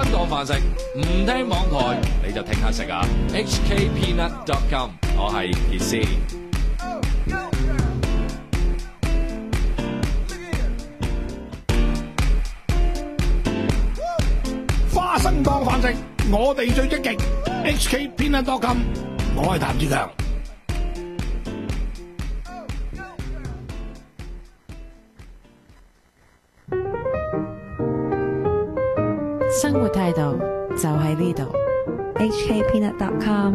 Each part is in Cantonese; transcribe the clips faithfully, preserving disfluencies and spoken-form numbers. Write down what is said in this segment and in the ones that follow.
當飯食，唔聽網台你就聽下食啊 ！H K Peanut dot com， 我係傑斯。 花生當飯食，我哋最積極。H K Peanut dot com， 我係譚志強。 生活態度就喺呢度。 H K Peanut dot com。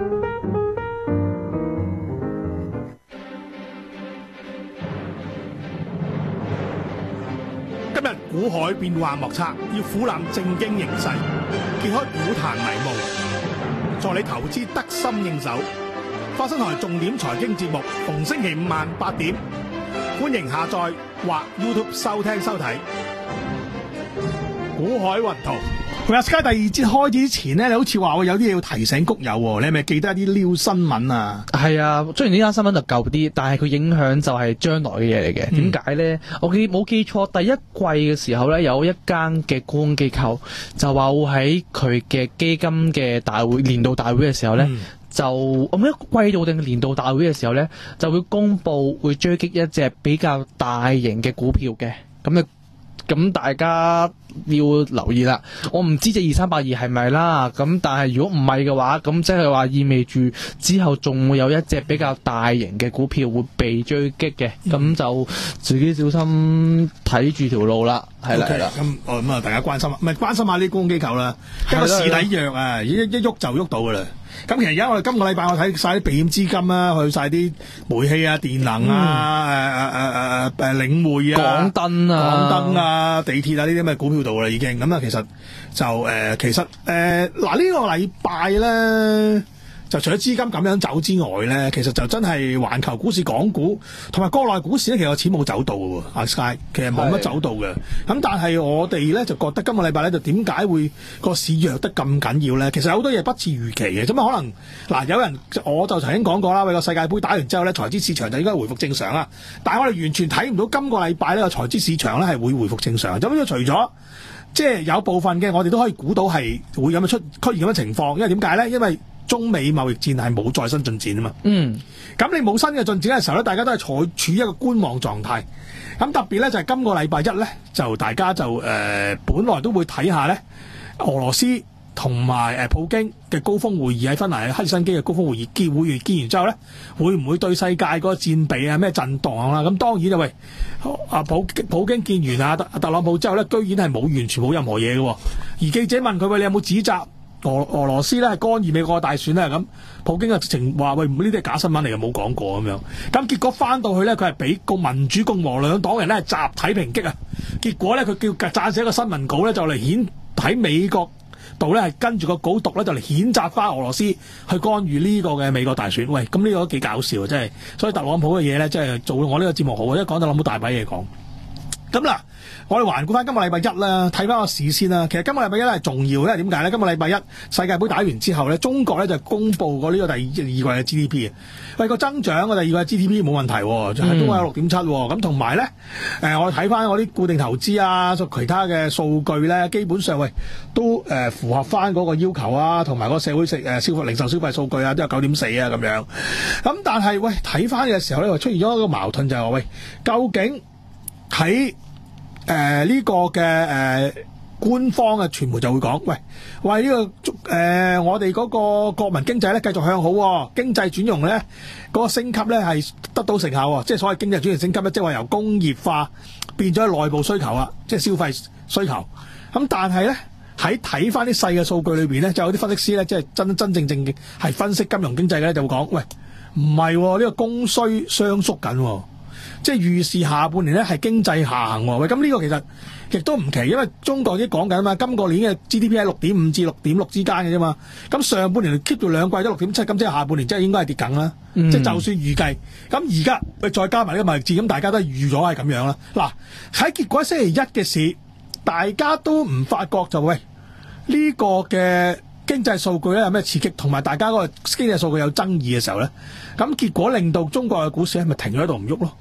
今日股海變幻莫測，要俯瞰正經形勢，揭開股壇迷霧，助你投資得心應手。花生台重點財經節目，逢星期五晚八點，歡迎下載或 YouTube 收聽收睇。股海雲圖。喂，阿 Sky，第二節開始之前咧，你好似話我有啲嘢要提醒谷友喎，你係咪記得一啲撩新聞啊？ 係啊，雖然呢單新聞就舊啲，但係佢影響就係將來嘅嘢嚟嘅。點解咧？我記冇記錯，第一季嘅時候咧，有一間嘅沽空機構就話會喺佢嘅基金嘅大會年度大會嘅時候咧，嗯、就我唔記得季度定年度大會嘅時候咧，就會公佈會追擊一隻比較大型嘅股票嘅。咁啊，咁大家要留意啦，我唔知隻二三八二係咪啦，咁但係如果唔係嘅話，咁即係話意味住之後仲會有一隻比較大型嘅股票會被追擊嘅，咁、嗯、就自己小心睇住條路啦，係啦係啦。 咁哦咁啊，大家關心啊，唔係關心下啲沽空機構啦，因為市底弱啊，一一喐就喐到噶啦。咁其實而家我哋今個禮拜我睇晒啲避險資金啦，去晒啲煤氣啊、電能啊、誒誒誒誒誒領匯啊、港燈啊、港燈啊、地鐵啊呢啲咁嘅股票度啦已經。咁啊，其實就誒、呃，其實誒嗱呢個禮拜咧，就除咗資金咁樣走之外咧，其實就真係環球股市、港股同埋國內股市咧，其實個錢冇走到嘅喎，阿 Sky 其實冇乜走到嘅。咁但係我哋咧就覺得今個禮拜咧就點解會個市弱得咁緊要咧？其實好多嘢不似預期嘅，咁啊可能嗱有人我就曾經講過啦，為個世界盃打完之後咧，財資市場就應該回復正常啦。但係我哋完全睇唔到今個禮拜呢個財資市場咧係會回復正常。咁因為除咗即係有部分嘅我哋都可以估到係會咁樣出出現咁嘅情況，因為點解咧？因為中美貿易戰係冇再新進展啊嘛，嗯，咁你冇新嘅進展嘅時候咧，大家都係處處於一個觀望狀態。咁特別咧就係、是、今個禮拜一咧，就大家就誒、呃、本來都會睇下咧俄羅斯同埋誒普京嘅高峰會議喺芬蘭赫爾辛基嘅高峰會議結會完結完之後咧，會唔會對世界嗰個戰備啊咩震盪啦？咁當然就喂阿普普京見完阿特特朗普之後咧，居然係冇完全冇任何嘢嘅，而記者問佢喂，你有冇指責俄俄羅斯咧係干預美國嘅大選咧？咁普京啊直情話喂，呢啲係假新聞嚟嘅，冇講過咁樣。咁結果翻到去咧，佢係俾個民主共和兩黨人咧集體抨擊啊！結果咧佢叫撰寫一個新聞稿咧，就嚟顯喺美國度咧係跟住個稿讀咧，就嚟譴責翻俄羅斯去干預呢個嘅美國大選。喂，咁呢個都幾搞笑啊！真係，所以特朗普嘅嘢咧，即係做我呢個節目好，因為講特朗普大把嘢講。咁嗱，我哋環顧翻今個禮拜一啦，睇翻個市先啦。其實今個禮拜一係重要，因為點解咧？今個禮拜一世界盃打完之後咧，中國咧就公布過呢個第二二季嘅 G D P 啊。喂，個增長個第二季 G D P 冇問題，就係都係有六點七。咁同埋咧，誒我哋睇翻我啲固定投資啊，其他嘅數據咧，基本上喂都誒符合翻嗰個要求啊，同埋個社會食誒消費零售消費數據啊，都有九點四啊咁樣。咁但係喂睇翻嘅時候咧，出現咗一個矛盾就係話喂，究竟喺誒、呃、呢、這個嘅誒、呃、官方嘅傳媒就會講，喂喂呢、這個誒、呃、我哋嗰個國民經濟咧繼續向好、哦，經濟轉容咧嗰、那個升級咧係得到成效、哦，即係所謂經濟轉型升級咧，即係話由工業化變咗內部需求啊，即係消費需求。咁但係咧喺睇翻啲細嘅數據裏邊咧，就有啲分析師咧，即係真真正正嘅係分析金融經濟嘅咧，就會講，喂唔係呢個供需雙縮緊、哦。即係預示下半年咧係經濟下行喎，喂咁呢個其實亦都唔奇，因為中國已經講緊啊嘛，今個年嘅 G D P 係六點五至六點六之間嘅啫嘛，咁上半年 keep 住兩季都六點七，咁即係下半年即係應該係跌緊啦，嗯、即係就算預計，咁而家喂再加埋呢個貿易戰，咁大家都係預咗係咁樣啦。嗱喺結果星期一嘅市，大家都唔發覺就喂呢、呢個嘅經濟數據咧有咩刺激，同埋大家嗰個經濟數據有爭議嘅時候咧，咁結果令到中國嘅股市係咪停咗喺度唔喐咯？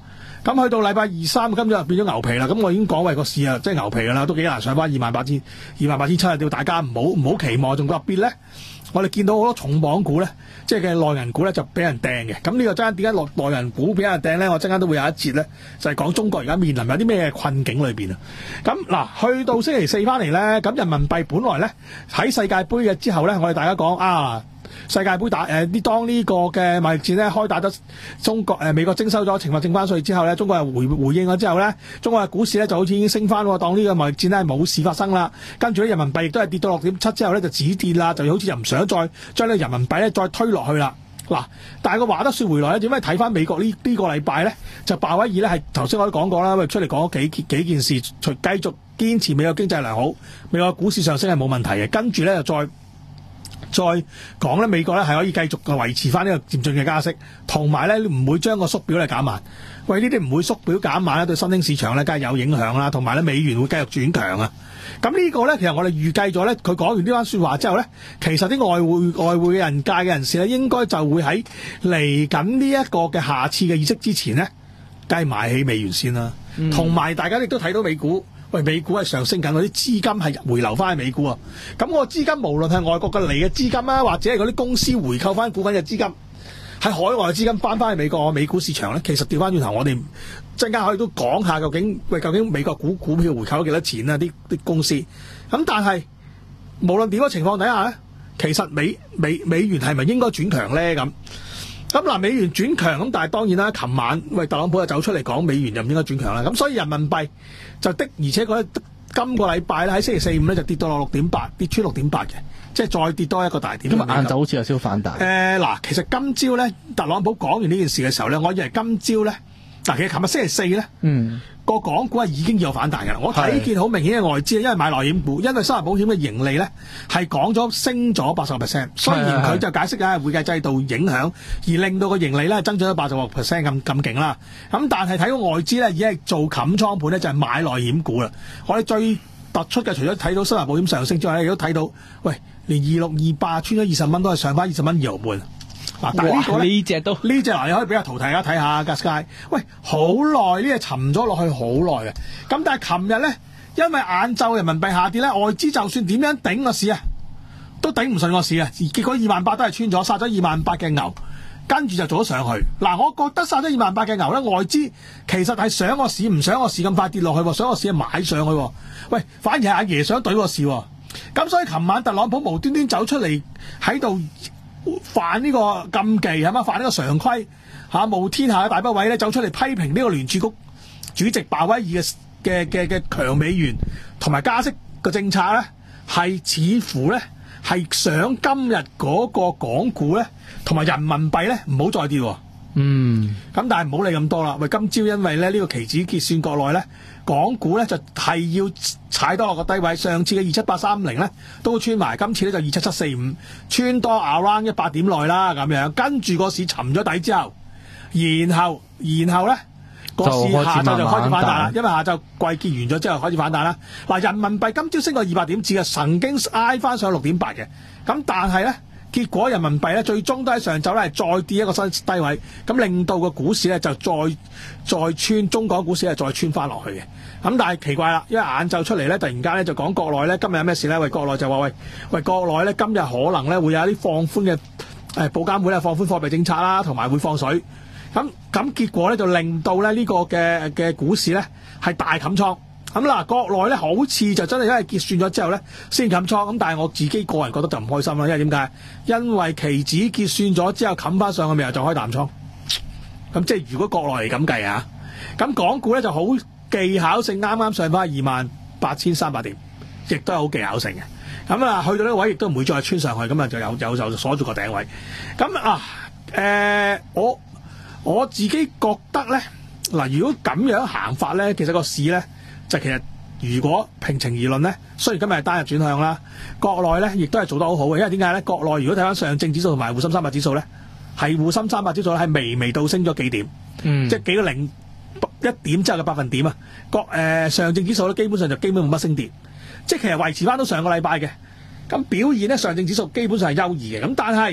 咁去到禮拜二三，今日就變咗牛皮啦。咁我已經講為個市啊，即係牛皮㗎啦，都幾難上翻二萬八千、二萬八千七啊！叫大家唔好唔好期望，仲特別咧，我哋見到好多重磅股咧，即係嘅內銀股咧就俾人掟嘅。咁呢個陣間點解落內銀股俾人掟咧？我陣間都會有一節咧，就係講中國而家面臨有啲咩困境裏邊啊。咁嗱，去到星期四翻嚟咧，咁人民幣本來咧喺世界盃嘅之後咧，我哋大家講啊。世界盃打誒呢、呃、當呢個嘅貿易戰咧開打咗，中國誒、呃、美國徵收咗懲罰性關稅之後咧，中國係回回應咗之後咧，中國嘅股市咧就好似已經升翻喎，當呢個貿易戰咧冇事發生啦。跟住咧人民幣亦都係跌到六點七之後咧就止跌啦，就好似又唔想再將呢個人民幣咧再推落去啦。嗱，但係個話得説回來咧，點解睇翻美國呢呢、呢個禮拜咧就鮑威爾咧係頭先我都講過啦，喂出嚟講咗幾幾件事，除繼續堅持美國經濟良好，美國股市上升係冇問題嘅，跟住咧就再。再講咧，美國咧係可以繼續維持翻呢個漸進嘅加息，同埋咧唔會將個縮表咧減慢。喂，呢啲唔會縮表減慢咧，對新興市場咧梗係有影響啦，同埋咧美元會繼續轉強啊。咁呢個咧其實我哋預計咗咧，佢講完呢番説話之後咧，其實啲外匯外匯嘅人界嘅人士咧，應該就會喺嚟緊呢一個嘅下次嘅議息之前咧，梗係買起美元先啦。同埋、嗯、大家亦都睇到美股。喂，美股係上升緊，嗰啲資金係回流翻去美股啊！咁個資金無論係外國嘅嚟嘅資金啊，或者係嗰啲公司回購翻股份嘅資金，喺海外嘅資金翻翻去美國美股市場咧，其實調翻轉頭，我哋陣間可以都講下究竟喂究竟美國股股票回購咗幾多錢啊？啲啲公司咁，但係無論點嘅情況底下咧，其實美美美元係咪應該轉強咧？咁咁嗱，美元轉強咁，但係當然啦，琴晚喂特朗普就走出嚟講美元就唔應該轉強啦。咁所以人民幣就的，而且佢今個禮拜咧喺星期四五咧就跌到落六點八，跌穿六點八嘅，即係再跌多一個大點。 咁啊，晏晝好似有少少反彈。誒嗱、呃，其實今朝咧特朗普講完呢件事嘅時候咧，我以為今朝咧嗱，其實琴日星期四咧，嗯。個港股係已經有反彈㗎啦，我睇見好明顯嘅外資，因為買內險股，因為生活保險嘅盈利咧係講咗升咗八十個 percent， 雖然佢就解釋緊係會計制度影響，而令到個盈利咧增長咗八十個 percent 咁咁勁啦。咁但係睇到外資咧已經係做冚倉盤咧，就係買內險股啦。我哋最突出嘅除咗睇到生活保險上升之外咧，亦都睇到喂，連二六二八穿咗二十蚊都係上翻二十蚊二毫半。嗱，但係呢個呢隻都呢隻嗱，你可以俾個圖大家睇下 Gasky。喂，好耐呢隻沉咗落去好耐嘅。咁但係琴日咧，因為晏晝人民幣下跌咧，外資就算點樣頂個市啊，都頂唔順個市啊。結果二萬八都係穿咗，殺咗二萬八嘅牛，跟住就做咗上去。嗱，我覺得殺咗二萬八嘅牛咧，外資其實係想個市唔想個市咁快跌落去，想個市係買上去。喂，反而係阿爺想懟個市。咁所以琴晚特朗普無端端走出嚟喺度犯呢個禁忌係嘛？犯呢個常規嚇，冒天下嘅大不韙咧，走出嚟批評呢個聯儲局主席鮑威爾嘅嘅嘅嘅強美元同埋加息嘅政策咧，係似乎咧係想今日嗰個港股咧同埋人民幣咧唔好再跌喎。嗯，咁但係唔好理咁多啦。喂，今朝因為咧呢個期指結算國內咧，港股咧就係要踩多落個低位。上次嘅二七八三零咧都穿埋，今次咧就二七七四五穿多 around 一百點內啦咁樣。跟住個市沉咗底之後，然後然後咧個市下晝就開始反彈啦，因為下晝季結完咗之後開始反彈啦。嗱，人民幣今朝升過二百點子嘅，曾經挨翻上六點八嘅，咁但係咧。結果人民幣咧最終都喺上晝咧係再跌一個新低位，咁令到個股市咧就再再穿，中港股市係再穿翻落去嘅。咁但係奇怪啦，因為晏晝出嚟咧，突然間咧就講國內咧今日有咩事咧？喂，國內就話喂喂國內咧今日可能咧會有一啲放寬嘅誒保監會咧放寬貨幣政策啦，同埋會放水。咁咁結果咧就令到咧呢個嘅嘅股市咧係大冚倉。咁嗱，國內咧好似就真係因為結算咗之後咧先冚倉，咁但係我自己個人覺得就唔開心啦，因為點解？因為期指結算咗之後冚翻上去，咪又就開淡倉。咁即係如果國內嚟咁計啊，咁港股咧就好技巧性，啱啱上翻二萬八千三百點，亦都係好技巧性嘅。咁啊，去到呢個位亦都唔會再穿上去，咁啊就有有就鎖住個頂位。咁啊，誒、呃，我我自己覺得咧，嗱，如果咁樣行法咧，其實個市咧。就其實，如果平情而論咧，雖然今日係單日轉向啦，國內咧亦都係做得好好嘅，因為點解咧？國內如果睇翻上證指數同埋滬深三百指數咧，係滬深三百指數係微微倒升咗幾點，嗯、即係幾個零一點之後嘅百分點啊。國誒、呃、上證指數咧基本上就基本冇乜升跌，即係其實維持翻到上個禮拜嘅。咁表現咧，上證指數基本上係優異嘅。咁但係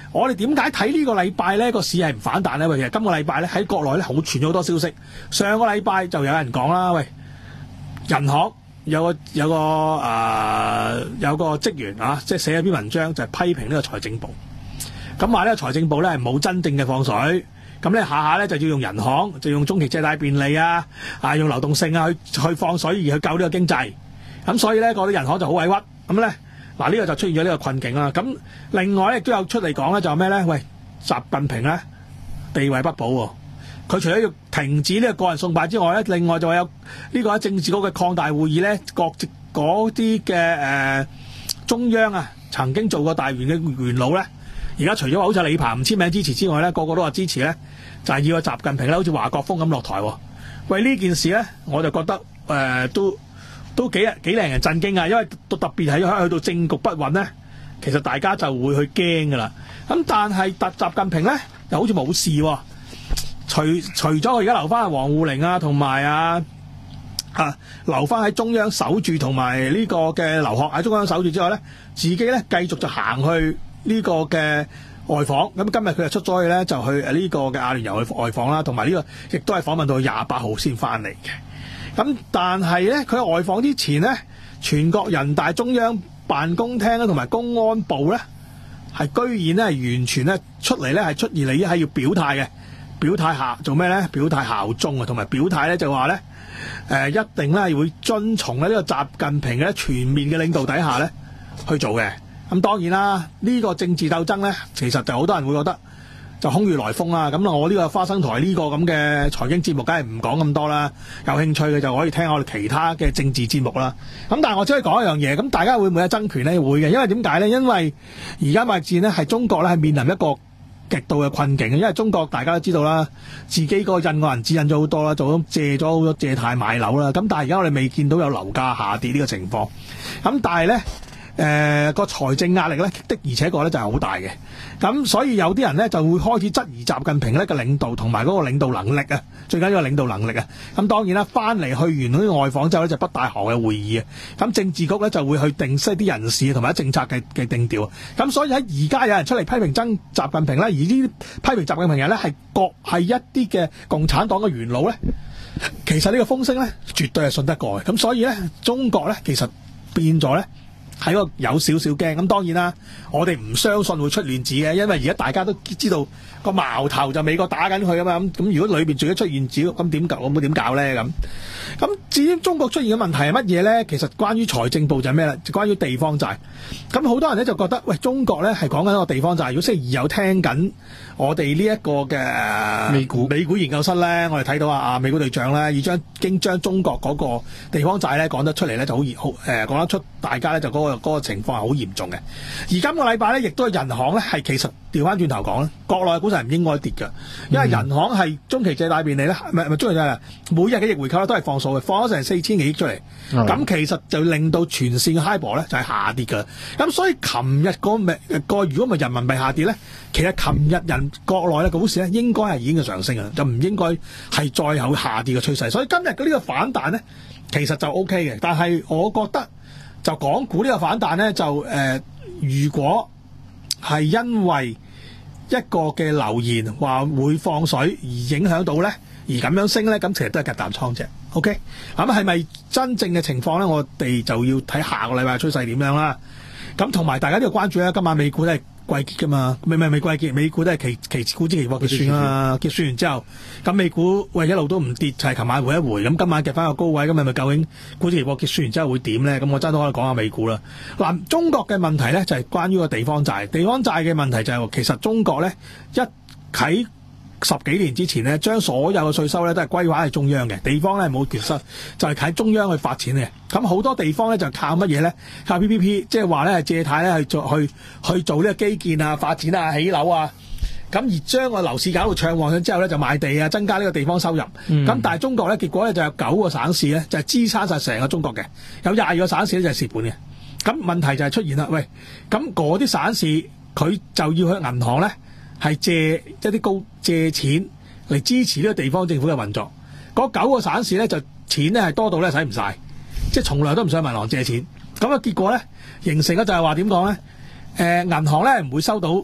我哋點解睇呢個禮拜咧個市係唔反彈咧？喂，其實今個禮拜咧喺國內咧好傳咗好多消息。上個禮拜就有人講啦，喂，人行有個有個誒、呃、有個職員啊，即係寫咗篇文章就係批評呢個財政部，咁話呢個財政部咧係冇真正嘅放水，咁咧下下咧就要用人行，就用中期借貸便利啊，啊用流動性啊去去放水而去救呢個經濟，咁所以咧嗰啲人行就好委屈，咁咧。嗱，呢個就出現咗呢個困境啦。咁另外咧亦都有出嚟講咧，就係咩咧？喂，習近平咧地位不保喎。佢除咗要停止呢個個人送派之外咧，另外就有呢個喺政治局嘅擴大會議咧，各嗰啲嘅誒中央啊曾經做過大員嘅元老咧，而家除咗話好似李鵬唔簽名支持之外咧，個個都話支持咧，就係、是、要個習近平咧，好似華國鋒咁落台喎。喂，呢件事咧，我就覺得誒、呃、都。都幾幾令人震驚啊！因為特別係去到政局不穩咧，其實大家就會去驚噶啦。咁但係特習近平咧又好似冇事喎。除除咗佢而家留翻阿王滬寧啊，同埋啊啊留翻喺中央守住，同埋呢個嘅劉鶴喺中央守住之外咧，自己咧繼續就行去呢個嘅外訪。咁今日佢就出咗去咧，就去呢個嘅阿聯酋去外訪啦，同埋呢個亦都係訪問到廿八號先翻嚟嘅。咁但係咧，佢喺外訪之前咧，全國人大中央辦公廳同埋公安部咧，係居然咧係完全咧出嚟咧係出現嚟係要表態嘅，表態下做咩咧？表態效忠啊，同埋表態咧就話咧，誒、呃、一定咧係會遵從咧呢個習近平嘅全面嘅領導底下咧去做嘅。咁當然啦，呢、這個政治鬥爭咧，其實就好多人會覺得。就空穴來風啦，咁我呢個花生台呢個咁嘅財經節目，梗係唔講咁多啦。有興趣嘅就可以聽我哋其他嘅政治節目啦。咁但係我只可以講一樣嘢，咁大家會唔會有爭權呢？會嘅，因為點解呢？因為而家貿易戰呢係中國咧係面臨一個極度嘅困境，因為中國大家都知道啦，自己個印個銀紙印咗好多啦，做咗借咗好多借貸買樓啦。咁但係而家我哋未見到有樓價下跌呢個情況。咁但係呢。誒、呃、個財政壓力咧的而且確咧就係好大嘅，咁所以有啲人咧就會開始質疑習近平咧嘅領導同埋嗰個領導能力啊，最緊要係領導能力啊。咁當然啦，翻嚟去完嗰啲外訪之後咧就北大河嘅會議啊，咁政治局咧就會去定息啲人事同埋政策嘅嘅定調。咁所以喺而家有人出嚟批評真習近平咧，而呢啲批評習近平嘅人咧係各係一啲嘅共產黨嘅元老咧，其實呢個風聲咧絕對係信得過嘅。咁所以咧中國咧其實變咗咧。係個有少少驚，咁當然啦，我哋唔相信會出亂子嘅，因為而家大家都知道個矛頭就美國打緊佢啊嘛，咁咁如果裏邊仲要出現子，咁點搞？我冇點搞咧咁。咁至於中國出現嘅問題係乜嘢咧？其實關於財政部就係咩咧？就關於地方債。咁好多人咧就覺得，喂，中國咧係講緊一個地方債。如果星期二有聽緊我哋呢一個嘅美股美股研究室咧，我哋睇到啊啊美股隊長咧，已將經將中國嗰個地方債咧講得出嚟咧，就好熱好誒講得出，大家咧就嗰、嗰個嗰、嗰個情況係好嚴重嘅。而今個禮拜咧，亦都係人行咧係其實調翻轉頭講咧，國內股市係唔應該跌嘅，因為人行係中期借貸便利咧，唔係唔係中期借貸，每日嘅逆回購咧都係放數嘅，放咗成四千幾億出嚟，咁、嗯、其實就令到全線嘅 HIBOR 咧就係下跌㗎。咁所以琴日個咪個如果咪人民幣下跌咧，其實琴日人國內咧股市咧應該係已經嘅上升啊，就唔應該係再有下跌嘅趨勢。所以今日嘅呢個反彈咧，其實就 O K 嘅。但係我覺得就港股呢個反彈咧，就誒、呃、如果係因為一個嘅留言話會放水而影響到咧，而咁樣升咧，咁其實都係夾淡倉啫。OK，咁係咪真正嘅情況咧？我哋就要睇下個禮拜嘅趨勢點樣啦。咁同埋大家都要關注咧，今晚美股都係季結噶嘛，未未未季結，美股都係期期股之期貨結算啦，結算完之後，咁美股喂一路都唔跌，就係、是、琴晚回一回，咁今晚夾翻個高位，咁係咪究竟股指期貨結算完之後會點咧？咁我真都可以講下美股啦。嗱，中國嘅問題咧就係、是、關於個地方債，地方債嘅問題就係、是、其實中國咧一喺十幾年之前咧，將所有嘅稅收咧都係歸還係中央嘅，地方咧冇缺失，就係、是、喺中央去發展嘅。咁好多地方咧就靠乜嘢咧？靠 P P P， 即係話咧係借貸咧去做去去做呢個基建啊、發展啊、起樓啊。咁而將個樓市搞到暢旺咗之後咧，就賣地啊，增加呢個地方收入。咁、嗯、但係中國咧，結果咧就有九個省市咧就係、是、支撐晒成個中國嘅，有廿二個省市咧就係蝕本嘅。咁問題就係出現啦，喂，咁嗰啲省市佢就要去銀行咧。係借一啲高借錢嚟支持呢個地方政府嘅運作，嗰九個省市咧就錢咧係多到咧使唔晒，即係從來都唔想銀行借錢。咁啊結果咧形成咗就係話點講咧？誒、呃、銀行咧唔會收到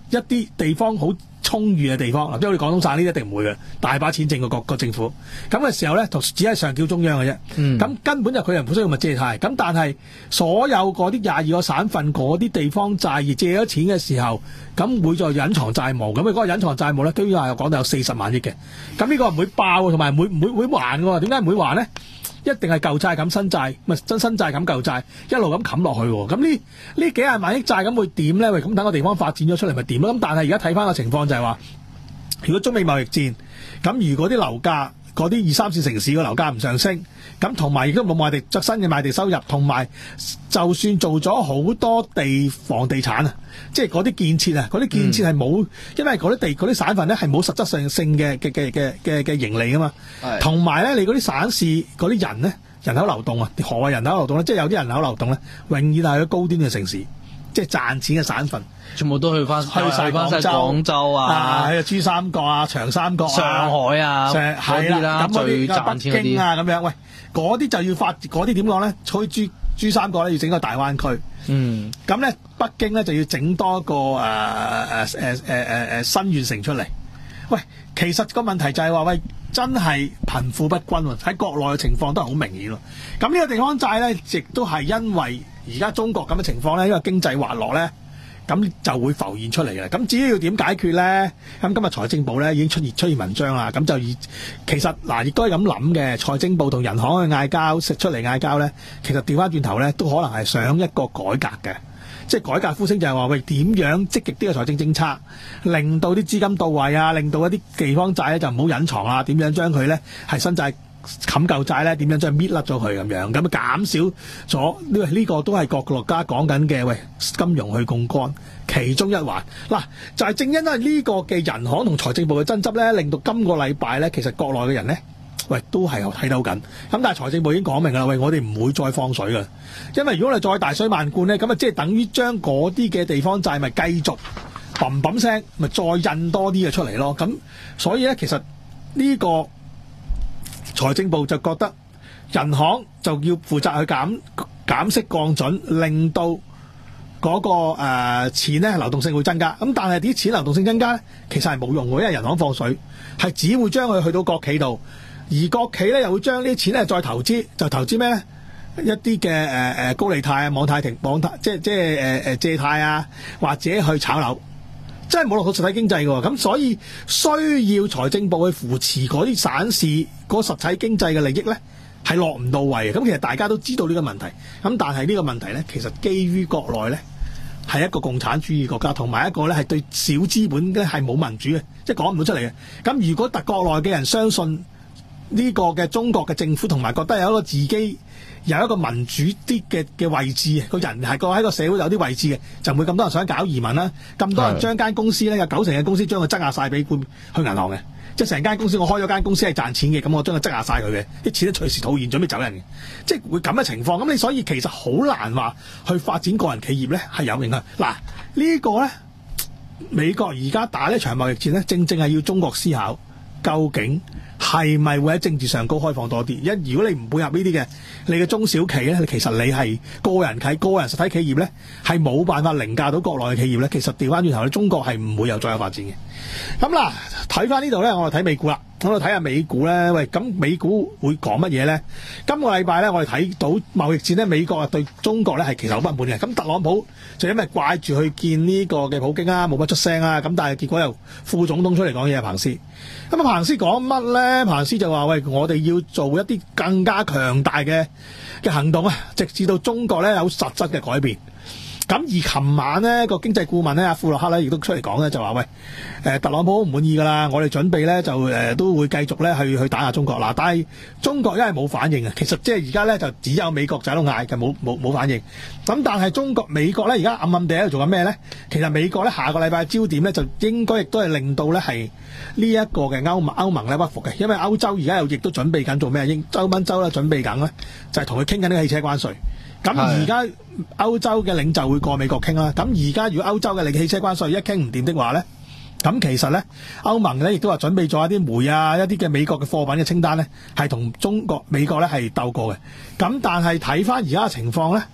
一啲地方好充裕嘅地方，嗱，即係我哋廣東省呢啲一定唔會嘅，大把錢剩個國個政府。咁嘅時候咧，就只係上繳中央嘅啫。咁、嗯、根本就佢又唔需要咪借貸。咁但係所有嗰啲廿二個省份嗰啲地方債而借咗錢嘅時候，咁會再隱藏債務。咁佢嗰個隱藏債務咧，居然話講到有四十萬億嘅。咁呢個唔會爆，同埋唔會唔會會還嘅。點解唔會還咧？一定係舊債咁新債，咪真新債咁舊債，一路咁冚落去。咁呢呢幾廿萬億債咁會點咧？喂，咁等個地方發展咗出嚟咪點咯？咁但係而家睇翻個情況就係話，如果中美貿易戰，咁如果啲樓價嗰啲二三線城市嘅樓價唔上升，咁同埋亦都冇賣地新嘅賣地收入，同埋就算做咗好多地房地產啊，即係嗰啲建設啊，嗰啲建設係冇、嗯，因為嗰啲地嗰啲省份咧係冇實質性性嘅嘅嘅嘅嘅嘅盈利噶嘛，同埋咧你嗰啲省市嗰啲人咧人口流動啊，何謂人口流動咧？即係有啲人口流動咧，永遠係去高端嘅城市，即係賺錢嘅省份。 全部都去翻去晒廣州、廣州啊，喺珠三角啊、長三角啊、 上海啊， 係啦，咁最賺錢嗰啲北京啊咁樣，喂，嗰啲就要發，嗰啲點講咧？去珠珠三角咧要整個大灣區，嗯，咁咧北京咧就要整多個誒誒誒誒誒誒新縣城出嚟。喂，其實個問題就係話，喂，真係貧富不均喎，喺國內嘅情況都係好明顯咯。咁呢個地方債咧，亦都係因為而家中國咁嘅情況咧，因為經濟滑落咧。咁就會浮現出嚟嘅。咁至於要點解決咧？咁今日財政部咧已經出現出現文章啦。咁就以其實嗱，亦都係咁諗嘅。財政部同人行去嗌交，食出嚟嗌交咧，其實調翻轉頭咧，都可能係想一個改革嘅，即係改革呼聲就係話，喂，點樣積極啲嘅財政政策，令到啲資金到位啊，令到一啲地方債咧就唔好隱藏啦，點樣將佢咧係新債冚舊債咧，點樣將搣甩咗佢咁樣，咁減少咗呢？呢個都係各國家講緊嘅，喂，金融去槓桿其中一環。嗱，就係、是、正因為呢個嘅人行同財政部嘅爭執咧，令到今個禮拜咧，其實國內嘅人咧，喂，都係睇到緊。咁但係財政部已經講明㗎啦，喂，我哋唔會再放水㗎，因為如果你再大水漫灌咧，咁啊即係等於將嗰啲嘅地方債咪繼續砰砰聲，咪再印多啲嘅出嚟咯。咁所以咧，其實呢、這個財政部就覺得人行就要負責去減減息降準，令到嗰、那個誒、呃、錢咧流動性會增加。咁但係啲錢流動性增加咧，其實係冇用嘅，因為人行放水係只會將佢去到國企度，而國企咧又會將呢啲錢咧再投資，就投資咩咧？一啲嘅誒誒高利貸啊、網貸停、網貸即係即係誒誒借貸啊，或者去炒樓。真係冇落到實體經濟嘅，咁所以需要財政部去扶持嗰啲省市嗰實體經濟嘅利益咧，係落唔到位嘅。咁其實大家都知道呢個問題，咁但係呢個問題咧，其實基於國內咧係一個共產主義國家，同埋一個咧係對小資本咧係冇民主嘅，即係講唔到出嚟嘅。咁如果特國內嘅人相信呢個嘅中國嘅政府，同埋覺得有一個自己有一個民主啲嘅嘅位置，個人係個喺個社會有啲位置嘅，就唔會咁多人想搞移民啦。咁多人將間公司咧，有九成嘅公司將佢質押晒俾去銀行嘅，即係成間公司我開咗間公司係賺錢嘅，咁我將佢質押晒佢嘅，啲錢都隨時套現準備走人嘅，即係會咁嘅情況。咁你所以其實好難話去發展個人企業咧係有影響。嗱、這個、呢個咧美國而家打呢場貿易戰咧，正正係要中國思考究竟係咪會喺政治上高開放多啲？一如果你唔配合呢啲嘅，你嘅中小企咧，其實你係個人企、個人實體企業咧，係冇辦法凌駕到國內嘅企業咧。其實調翻轉頭咧，中國係唔會有再有發展嘅。咁嗱，睇翻呢度咧，我哋睇美股啦。我哋睇下美股咧，喂，咁美股會講乜嘢咧？今個禮拜咧，我哋睇到貿易戰咧，美國啊對中國咧係其實好不滿嘅。咁特朗普就因為掛住去見呢個嘅普京啊，冇乜出聲啊。咁但係結果又副總統出嚟講嘢，彭斯。咁啊，彭斯講乜咧？彭斯就話：喂，我哋要做一啲更加強大嘅嘅行動啊，直至到中國咧有實質嘅改變。咁而琴晚呢個經濟顧問咧阿庫洛克咧亦都出嚟講咧，就話：喂，誒特朗普好唔滿意㗎啦，我哋準備咧就誒、呃、都會繼續咧去去打壓中國嗱，但係中國因為冇反應啊，其實即係而家咧就只有美國就喺度嗌嘅，冇冇冇反應。咁但係中國美國咧而家暗暗地喺度做緊咩咧？其實美國咧下個禮拜焦點咧就應該亦都係令到咧係呢一個嘅歐盟歐盟咧屈服嘅，因為歐洲而家又亦都準備緊做咩？英歐盟洲咧準備緊咧就係同佢傾緊呢個汽車關稅。咁而家歐洲嘅領袖會過美國傾啦。咁而家如果歐洲嘅汽車關稅一傾唔掂的話咧，咁其實咧歐盟咧亦都話準備咗一啲煤啊、一啲嘅美國嘅貨品嘅清單咧，係同中國美國咧係鬥過嘅。咁但係睇翻而家嘅情況咧，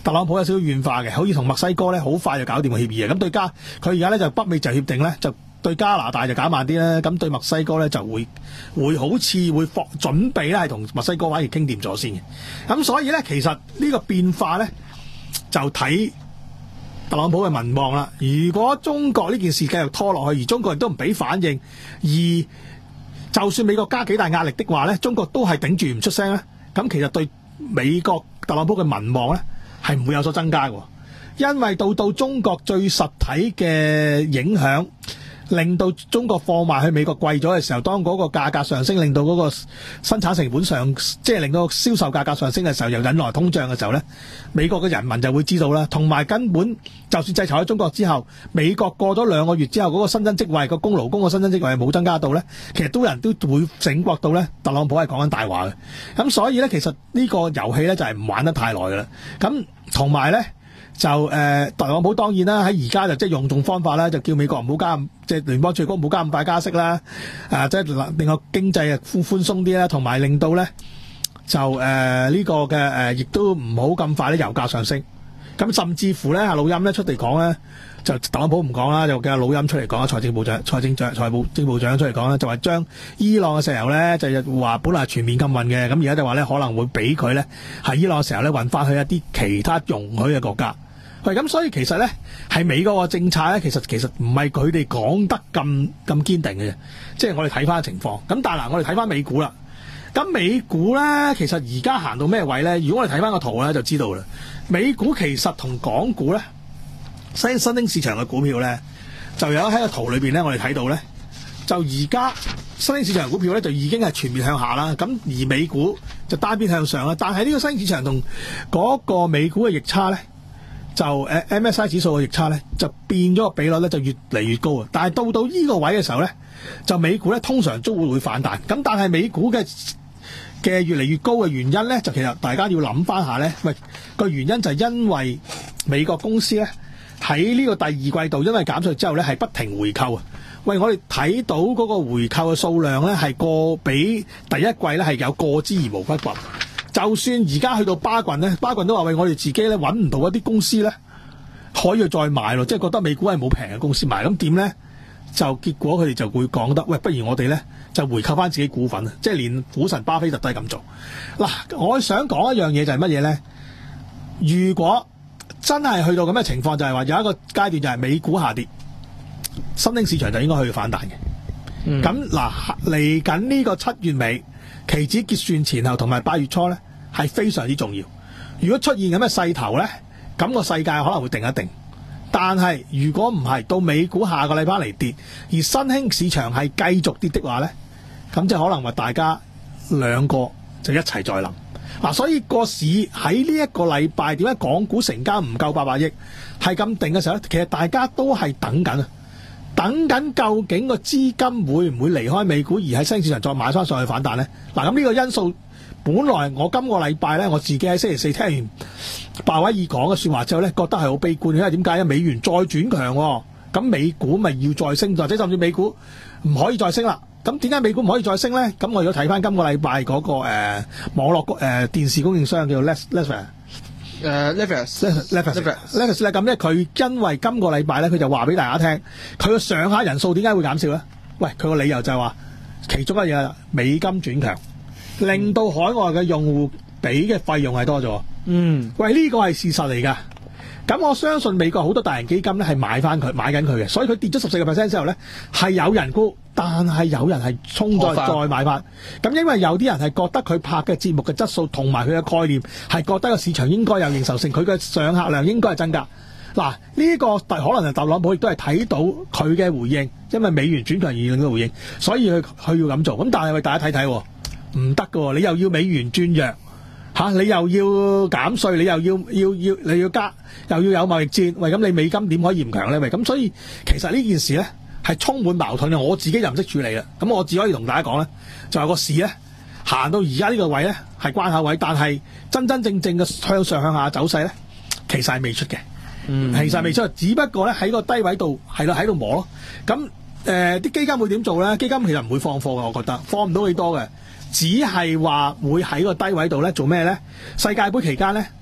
特朗普有少少軟化嘅，好似同墨西哥咧好快就搞掂個協議啊。咁對加佢而家咧就北美就協定咧，就對加拿大就減慢啲啦。咁對墨西哥咧就會會好似會放準備咧係同墨西哥反而傾掂咗先嘅。咁所以咧其實呢個變化咧就睇特朗普嘅民望啦。如果中國呢件事繼續拖落去，而中國亦都唔俾反應，而就算美國加幾大壓力的話咧，中國都係頂住唔出聲咧，咁其實對美國特朗普嘅民望咧係唔會有所增加嘅，因為到到中國最實體嘅影響，令到中國貨賣去美國貴咗嘅時候，當嗰個價格上升，令到嗰個生產成本上，即係令到銷售價格上升嘅時候，又引來通脹嘅時候咧，美國嘅人民就會知道啦。同埋根本就算制裁咗中國之後，美國過咗兩個月之後，嗰個新增職位個工勞工嘅新增職位係冇增加到咧，其實都人都會醒覺到咧，特朗普係講緊大話嘅。咁所以咧，其實呢個遊戲咧就係唔玩得太耐㗎啦。咁同埋咧。就誒、呃，特朗普當然啦，喺而家就即係用種方法啦，就叫美國唔好加，即係聯邦儲備局唔好加咁快加息啦，啊，即係令個經濟啊寬寬鬆啲啦，同埋令到咧就誒呢、呃這個嘅誒，亦、呃、都唔好咁快咧油價上升。咁甚至乎咧，阿老欽咧出嚟講咧，就特朗普唔講啦，就叫阿老欽出嚟講，財政部長、財政長、財務政部長出嚟講啦，就話將伊朗嘅石油咧就話本來係全面禁運嘅，咁而家就話咧可能會俾佢咧喺伊朗嘅石油咧運翻去一啲其他容許嘅國家。喂，咁所以其實咧，係美國個政策咧，其實其實唔係佢哋講得咁咁堅定嘅啫。即係我哋睇翻情況。咁但係嗱，我哋睇翻美股啦。咁美股咧，其實而家行到咩位咧？如果我哋睇翻個圖咧，就知道啦。美股其實同港股咧，新新興市場嘅股票咧，就有喺個圖裏邊咧，我哋睇到咧，就而家新興市場嘅股票咧，就已經係全面向下啦。咁而美股就單邊向上啦。但係呢個新興市場同嗰個美股嘅逆差咧，就誒 M S I 指數嘅逆差咧，就變咗個比率咧，就越嚟越高啊！但係到到呢個位嘅時候咧，就美股咧通常都會會反彈。咁但係美股嘅嘅越嚟越高嘅原因咧，就其實大家要諗翻下咧，喂，個原因就係因為美國公司咧喺呢個第二季度因為減稅之後咧係不停回購啊！喂，我哋睇到嗰個回購嘅數量咧係過比第一季咧係有過之而無不及。就算而家去到巴郡咧，巴郡都話喂，我哋自己咧揾唔到一啲公司咧可以再買咯，即係覺得美股係冇平嘅公司買，咁點咧？就結果佢哋就會講得喂，不如我哋咧就回購翻自己股份啊！即係連股神巴菲特都係咁做。嗱，我想講一樣嘢就係乜嘢咧？如果真係去到咁嘅情況，就係話有一個階段就係美股下跌，新興市場就應該去反彈嘅。咁嗱、嗯，嚟緊呢個七月尾期指結算前後同埋八月初咧，係非常之重要。如果出現咁嘅勢頭咧，咁個世界可能會定一定。但係如果唔係，到美股下個禮拜嚟跌，而新興市場係繼續跌的話咧，咁即係可能話大家兩個就一齊再諗。嗱、啊，所以個市喺呢一個禮拜點解港股成交唔夠八百億係咁定嘅時候咧，其實大家都係等緊啊，等緊究竟個資金會唔會離開美股而喺新興市場再買翻上去反彈咧？嗱、啊，咁呢個因素本來我今個禮拜咧，我自己喺星期四聽完鮑威爾講嘅說話之後咧，覺得係好悲觀，因為點解咧？美元再轉強、哦，咁美股咪要再升，或者甚至美股唔可以再升啦。咁點解美股唔可以再升咧？咁我如果睇翻今個禮拜嗰個誒、呃、網絡誒、呃、電視供應商叫做 Netflix 誒 Netflix，Netflix 咧，咁咧佢因為今個禮拜咧，佢就話俾大家聽，佢個上下人數點解會減少咧？喂，佢個理由就係話，其中一樣美金轉強，令到海外嘅用戶俾嘅費用係多咗。嗯，喂，呢個係事實嚟㗎。咁我相信美國好多大型基金咧係買翻佢買緊佢嘅，所以佢跌咗十四個 percent 之後咧係有人沽，但係有人係衝再再買翻。咁因為有啲人係覺得佢拍嘅節目嘅質素同埋佢嘅概念係覺得個市場應該有認受性，佢嘅上客量應該係增加。嗱，呢個可能係特朗普亦都係睇到佢嘅回應，因為美元轉強而令到回應，所以佢佢要咁做。咁但係為大家睇睇，唔得㗎，你又要美元轉弱。吓、啊！你又要減稅，你又要要要你要加，又要有貿易戰，喂，咁你美金點可以唔強咧？喂，咁所以其實呢件事咧係充滿矛盾嘅，我自己就唔識處理啦。咁我只可以同大家講咧，就係個市咧行到而家呢個位咧係關口位，但係真真正正嘅向上向下走勢咧，其實係未出嘅，嗯，其實係未出，只不過咧喺個低位度係咯喺度摸咯。咁誒啲基金會點做咧？基金其實唔會放貨嘅，我覺得放唔到幾多嘅。只係話會喺個低位度咧做咩咧？世界盃期間咧，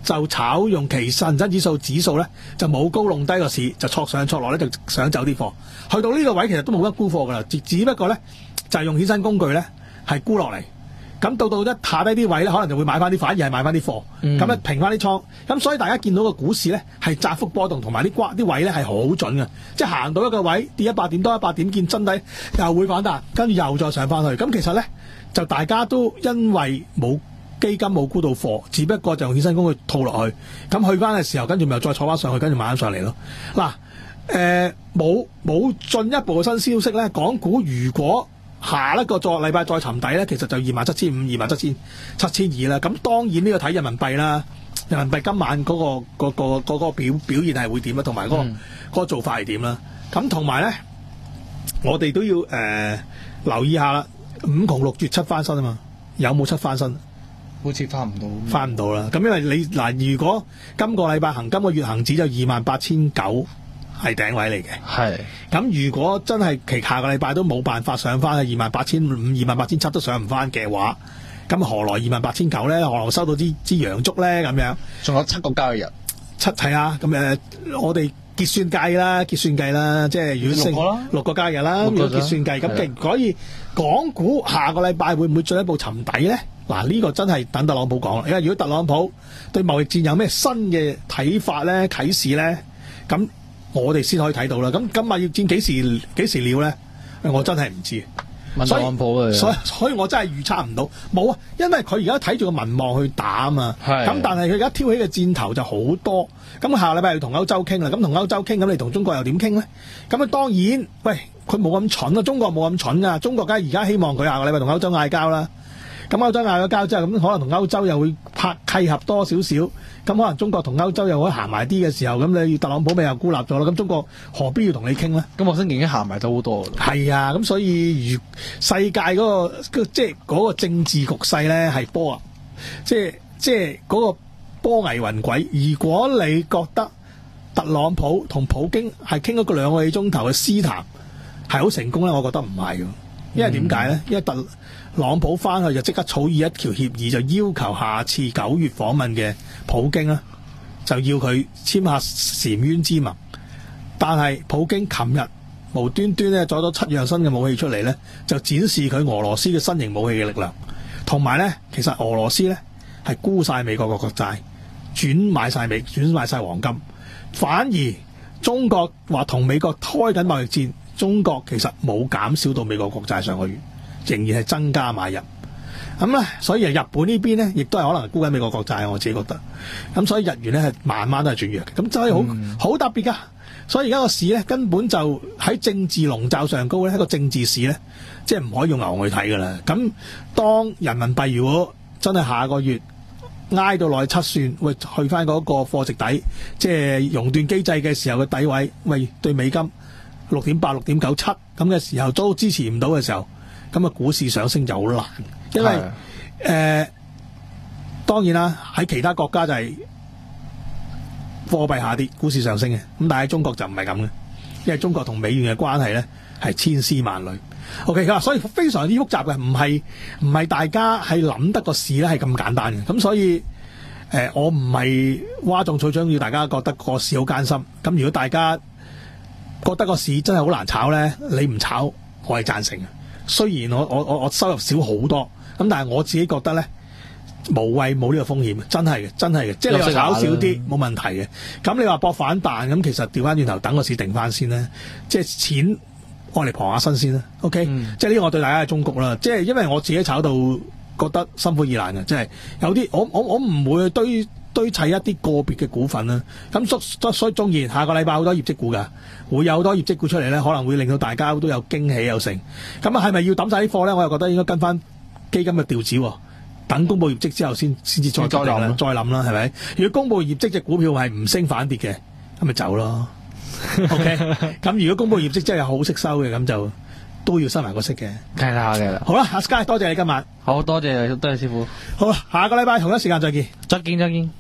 就炒用期恒生指數指數咧，就冇高弄低個市，就挫上挫落咧，就想走啲貨。去到呢個位其實都冇得沽貨噶啦，只只不過咧就係、是、用衍生工具咧係沽落嚟。咁到到一下低啲位咧，可能就會買翻啲，反而係買翻啲貨，咁咧、嗯、平翻啲倉。咁所以大家見到個股市咧係窄幅波動，同埋啲瓜啲位咧係好準嘅，即係行到一個位跌一百點多一百點，見真底又會反彈，跟住又再上翻去。咁其實咧就大家都因為冇基金冇沽到貨，只不過就用衍生工具套落去，咁去翻嘅時候，跟住咪又再坐翻上去，跟住買翻上嚟咯。嗱，誒冇冇進一步嘅新消息咧，港股如果下一個再禮拜再沉底咧，其實就二萬七千五、二萬七千七千二啦。咁當然呢個睇人民幣啦，人民幣今晚嗰、嗰個、嗰個、嗰個嗰個表表現係會點啊？同埋嗰個、嗯、嗰個做法係點啦？咁同埋咧，我哋都要誒、呃、留意下啦。五窮六絕七翻身啊嘛，有冇七翻身？ 好似翻唔到， 翻唔到啦。咁因為你嗱，如果今個禮拜行今個月恒指就二萬八千九。係頂位嚟嘅，係咁是。如果真係其下個禮拜都冇辦法上翻去二萬八千五、二萬八千七都上唔翻嘅話，咁何來二萬八千九咧？何來收到支支陽燭咧？咁樣仲有七個交易日， 七係啊。咁誒，我哋結算計啦，結算計啦，即係如果升六個，六個交易日啦，咁結算計咁，既然可以港股下個禮拜會唔會進一步沉底咧？嗱，呢、呢個真係等特朗普講啦。因為如果特朗普對貿易戰有咩新嘅睇法咧、啟示咧，咁我哋先可以睇到啦。咁咁貿易戰幾時幾時了咧？我真係唔知。 問特朗普啊， 所以所以我真係預測唔到。冇啊，因為佢而家睇住個民望去打啊嘛。咁是但係佢而家挑起嘅箭頭就好多。咁下禮拜要同歐洲傾啦。咁同歐洲傾，咁你同中國又點傾咧？咁啊當然，喂，佢冇咁蠢啊。中國冇咁蠢啊。中國梗係而家希望佢下個禮拜同歐洲嗌交啦。咁歐洲嗌咗交之後，咁可能同歐洲又會拍契合多少少，咁可能中國同歐洲又可以行埋啲嘅時候，咁你特朗普咪又孤立咗咯？咁中國何必要同你傾咧？ 咁我星期已經行埋咗好多啦。係啊，咁所以如世界嗰、嗰個即係嗰個政治局勢咧係波啊，即係即係嗰個波危雲詭。如果你覺得特朗普同普京係傾咗個兩個幾鐘頭嘅私談係好成功咧，我覺得唔係嘅，因為點解咧？因為特朗普翻去就即刻草擬一條協議，就要求下次九月訪問嘅普京啦，就要佢簽下澶淵之盟。但係普京琴日無端端咧攞咗七樣新嘅武器出嚟咧，就展示佢俄羅斯嘅新型武器嘅力量。同埋咧，其實俄羅斯咧係沽晒美國個國債，轉買晒美轉買晒黃金。反而中國話同美國開緊貿易戰，中國其實冇減少到美國國債上個月。仍然係增加買入，咁咧，所以日本呢邊咧，亦都係可能沽緊美國國債，我自己覺得。咁所以日元咧係慢慢都係轉弱嘅，咁真係好好特別噶。所以而家個市咧根本就喺政治籠罩上高咧，一個政治市咧，即係唔可以用牛去睇噶啦。咁當人民幣如果真係下個月挨到落去七算，喂去翻嗰個貨值底，即係熔斷機制嘅時候嘅底位，喂對美金六點八、六點九七咁嘅時候都支持唔到嘅時候。咁啊，股市上升就好難，因為誒的、呃、當然啦，喺其他國家就係貨幣下跌，股市上升嘅。咁但係喺中國就唔係咁嘅，因為中國同美元嘅關係咧係千絲萬縷。OK，所以非常之複雜嘅，唔係唔係大家係諗得個市咧係咁簡單嘅。咁所以誒、呃，我唔係嘩眾取寵，要大家覺得個市好艱辛。咁如果大家覺得個市真係好難炒咧，你唔炒，我係贊成嘅。雖然我我我我收入少好多，咁但係我自己覺得咧，無謂冇呢個風險，真係嘅，真係嘅，即係你話炒少啲冇問題嘅。咁你話搏反彈，咁其實調翻轉頭等個市定翻先啦，即係錢我嚟傍下身先啦。OK，、嗯、即係呢個我對大家嘅忠告啦。即係因為我自己炒到覺得心灰意冷嘅，即係有啲我我我唔會去堆堆砌一啲個別嘅股份啦。咁所所以縱然下個禮拜好多業績股㗎，會有好多業績股出嚟咧，可能會令到大家都有驚喜有成。咁啊，係咪要抌晒啲貨咧？我又覺得應該跟翻基金嘅調子，等公佈業績之後先先至再再諗啦，再諗啦，係咪？如果公佈業績隻股票係唔升反跌嘅，咁咪走咯。OK，咁如果公佈業績真係好息收嘅，咁就都要收埋個息嘅。 係啦，係啦。 好啦，阿 Sky， 多謝你今晚。 好多謝多謝師傅。 好啦，下個禮拜同一時間再見。 再見，再見。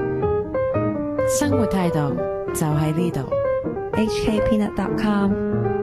生活態度就喺呢度。 H K Peanut dot com